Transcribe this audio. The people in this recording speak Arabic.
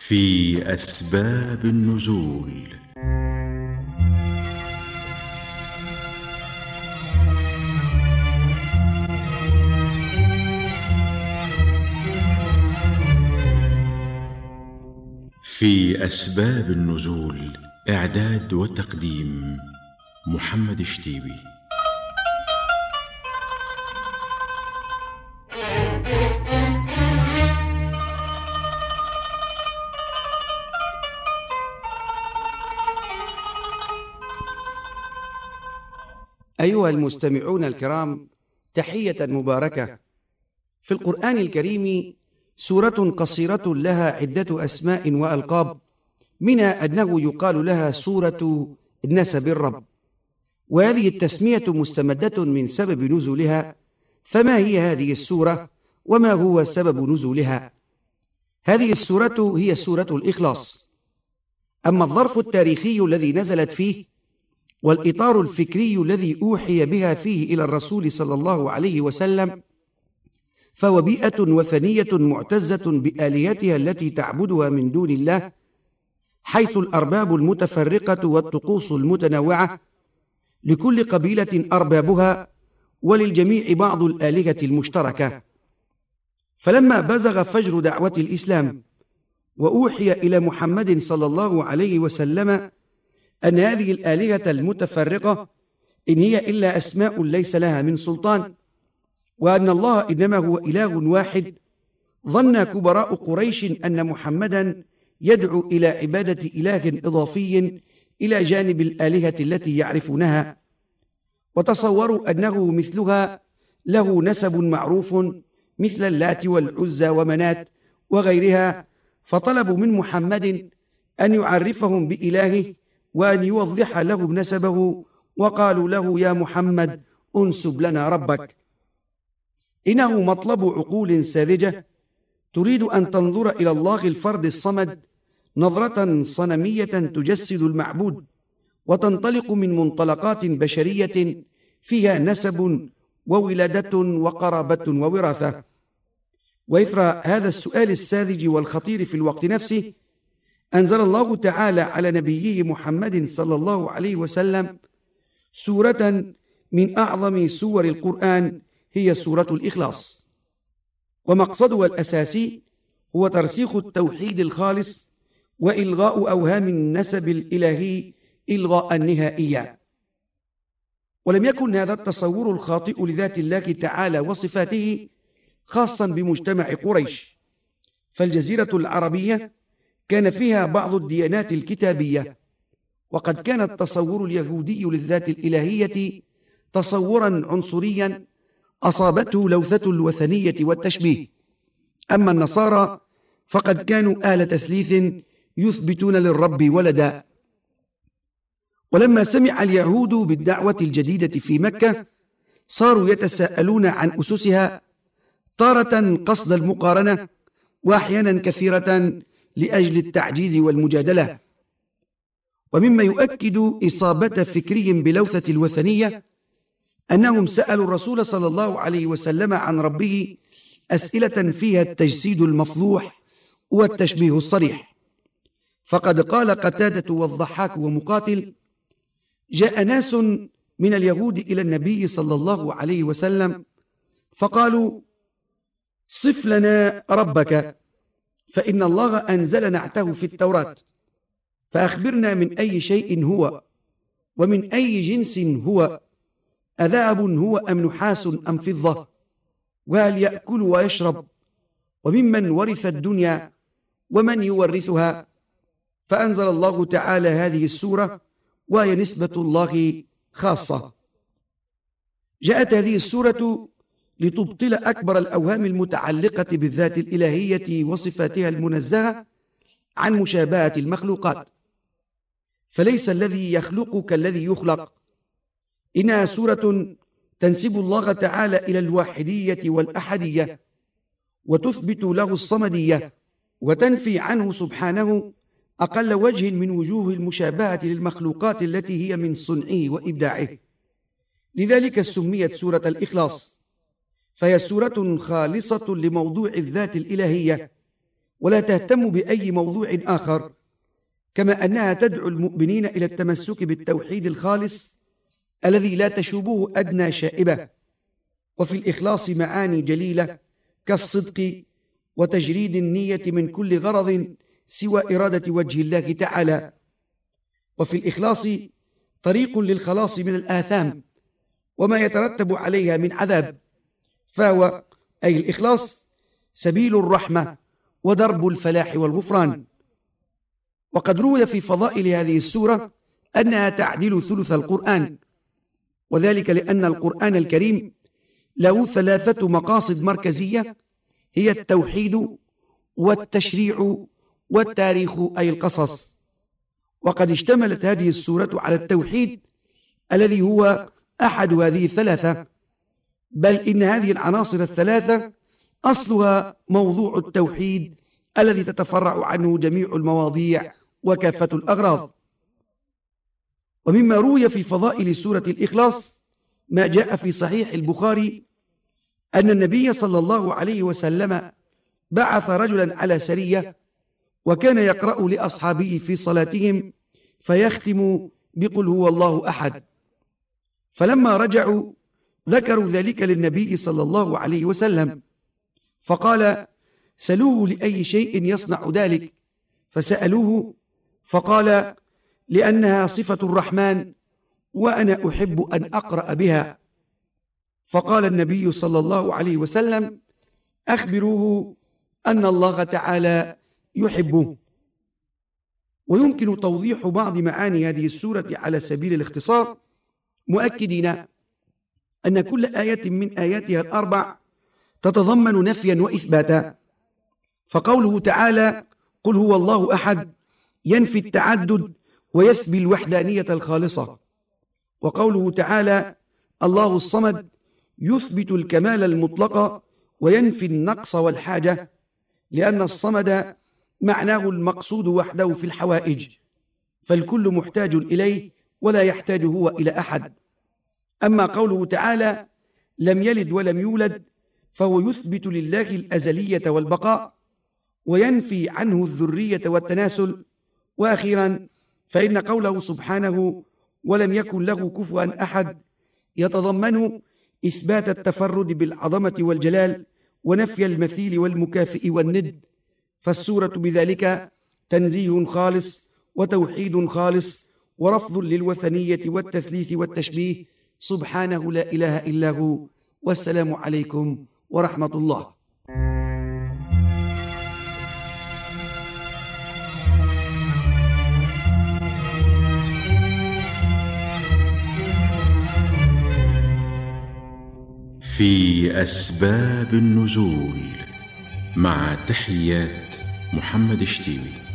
في أسباب النزول. في أسباب النزول، إعداد وتقديم محمد شتيبي. أيها المستمعون الكرام، تحية مباركة. في القرآن الكريم سورة قصيرة لها عدة أسماء وألقاب، منها أنه يقال لها سورة نسب الرب، وهذه التسمية مستمدة من سبب نزولها. فما هي هذه السورة وما هو سبب نزولها؟ هذه السورة هي سورة الإخلاص. أما الظرف التاريخي الذي نزلت فيه والإطار الفكري الذي أوحي بها فيه إلى الرسول صلى الله عليه وسلم، فهو بيئة وثنية معتزة بآلهتها التي تعبدها من دون الله، حيث الأرباب المتفرقة والطقوس المتنوعة، لكل قبيلة أربابها وللجميع بعض الآلهة المشتركة. فلما بزغ فجر دعوة الإسلام وأوحي إلى محمد صلى الله عليه وسلم أن هذه الآلهة المتفرقة إن هي إلا أسماء ليس لها من سلطان، وأن الله إنما هو إله واحد، ظن كبراء قريش أن محمدا يدعو إلى عبادة إله إضافي إلى جانب الآلهة التي يعرفونها، وتصوروا أنه مثلها له نسب معروف مثل اللات والعزى ومنات وغيرها، فطلبوا من محمد أن يعرفهم بإلهه وأن يوضح لهم نسبه، وقالوا له: يا محمد أنسب لنا ربك. إنه مطلب عقول ساذجة تريد أن تنظر إلى الله الفرد الصمد نظرة صنمية تجسد المعبود، وتنطلق من منطلقات بشرية فيها نسب وولادة وقرابة ووراثة. وإثر هذا السؤال الساذج والخطير في الوقت نفسه، أنزل الله تعالى على نبيه محمد صلى الله عليه وسلم سورة من أعظم سور القرآن، هي سورة الإخلاص. ومقصدها الأساسي هو ترسيخ التوحيد الخالص وإلغاء أوهام النسب الإلهي إلغاء نهائيا. ولم يكن هذا التصور الخاطئ لذات الله تعالى وصفاته خاصا بمجتمع قريش، فالجزيرة العربية كان فيها بعض الديانات الكتابية، وقد كان التصور اليهودي للذات الإلهية تصورا عنصريا أصابته لوثة الوثنية والتشبيه. أما النصارى فقد كانوا آل تثليث يثبتون للرب ولدا. ولما سمع اليهود بالدعوة الجديدة في مكة صاروا يتساءلون عن أسسها، تارة قصد المقارنة، وأحيانا كثيرة لأجل التعجيز والمجادلة. ومما يؤكد إصابة فكرهم بلوثة الوثنية أنهم سألوا الرسول صلى الله عليه وسلم عن ربه أسئلة فيها التجسيد المفضوح والتشبيه الصريح. فقد قال قتادة والضحاك ومقاتل: جاء ناس من اليهود إلى النبي صلى الله عليه وسلم فقالوا: صف لنا ربك، فإن الله أنزل نعته في التوراة، فأخبرنا من أي شيء هو، ومن أي جنس هو، أذهب هو أم نحاس أم فضة، وهل يأكل ويشرب، وممن ورث الدنيا ومن يورثها. فأنزل الله تعالى هذه السورة، وهي نسبة الله خاصة. جاءت هذه السورة لتبطل أكبر الأوهام المتعلقة بالذات الإلهية وصفاتها المنزهة عن مشابهة المخلوقات، فليس الذي يخلق كالذي يخلق. إنها سورة تنسب الله تعالى إلى الواحدية والأحدية، وتثبت له الصمدية، وتنفي عنه سبحانه أقل وجه من وجوه المشابهة للمخلوقات التي هي من صنعه وإبداعه. لذلك سميت سورة الإخلاص، فهي سورة خالصة لموضوع الذات الإلهية، ولا تهتم بأي موضوع آخر، كما أنها تدعو المؤمنين إلى التمسك بالتوحيد الخالص الذي لا تشوبه أدنى شائبة. وفي الإخلاص معاني جليلة كالصدق وتجريد النية من كل غرض سوى إرادة وجه الله تعالى. وفي الإخلاص طريق للخلاص من الآثام وما يترتب عليها من عذاب، فهو أي الإخلاص سبيل الرحمة ودرب الفلاح والغفران. وقد روي في فضائل هذه السورة أنها تعدل ثلث القرآن، وذلك لأن القرآن الكريم له 3 مقاصد مركزية، هي التوحيد والتشريع والتاريخ أي القصص. وقد اشتملت هذه السورة على التوحيد الذي هو أحد هذه 3، بل إن هذه العناصر 3 أصلها موضوع التوحيد الذي تتفرع عنه جميع المواضيع وكافة الأغراض. ومما روي في فضائل سورة الإخلاص ما جاء في صحيح البخاري أن النبي صلى الله عليه وسلم بعث رجلا على سرية، وكان يقرأ لأصحابه في صلاتهم فيختم بقل هو الله أحد. فلما رجعوا ذكروا ذلك للنبي صلى الله عليه وسلم، فقال: سلوه لأي شيء يصنع ذلك. فسألوه فقال: لأنها صفة الرحمن وأنا أحب أن أقرأ بها. فقال النبي صلى الله عليه وسلم: أخبروه أن الله تعالى يحبه. ويمكن توضيح بعض معاني هذه السورة على سبيل الاختصار، مؤكدين أن كل آية من آياتها ال4 تتضمن نفيا وإثباتا. فقوله تعالى قل هو الله أحد ينفي التعدد ويثبي الوحدانية الخالصة، وقوله تعالى الله الصمد يثبت الكمال المطلق وينفي النقص والحاجة، لأن الصمد معناه المقصود وحده في الحوائج، فالكل محتاج إليه ولا يحتاج هو إلى أحد. أما قوله تعالى لم يلد ولم يولد فهو يثبت لله الأزلية والبقاء وينفي عنه الذرية والتناسل. وأخيرا فإن قوله سبحانه ولم يكن له كفوا أحد يتضمن إثبات التفرد بالعظمة والجلال ونفي المثيل والمكافئ والند، فالسورة بذلك تنزيه خالص وتوحيد خالص ورفض للوثنية والتثليث والتشبيه، سبحانه لا إله إلا هو. والسلام عليكم ورحمة الله. في أسباب النزول، مع تحيات محمد شتيبي.